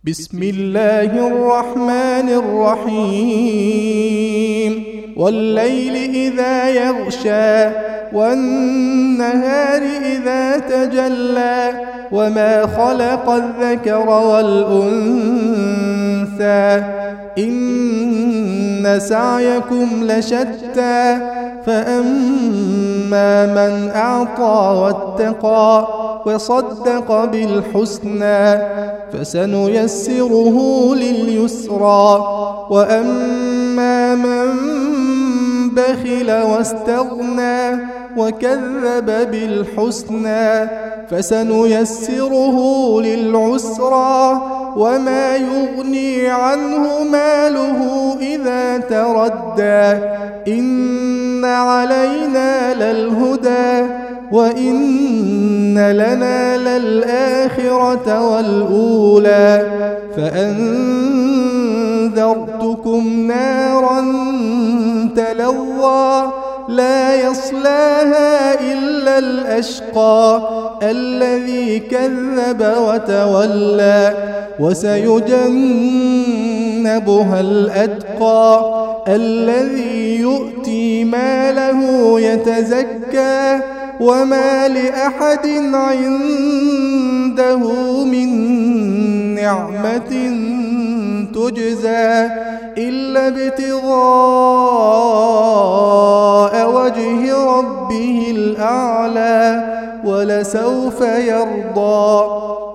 بسم الله الرحمن الرحيم والليل إذا يغشى والنهار إذا تجلى وما خلق الذكر والأنثى إن سعيكم لشتى فأما من أعطى واتقى وصدق بالحسنى فسنيسره لليسرى وأما من بخل واستغنى وكذب بالحسنى فسنيسره للعسرى وما يغني عنه ماله إذا تردى إن علينا للهدى وإن لنا للآخرة والأولى فأنذرتكم نارا تلظى لا يصلاها إلا الأشقى الذي كذب وتولى وسيجنبها الأتقى الذي يؤتي ماله يتزكى وما لأحد عنده من نعمة تجزى إلا ابتغاء وجه ربه الأعلى ولسوف يرضى.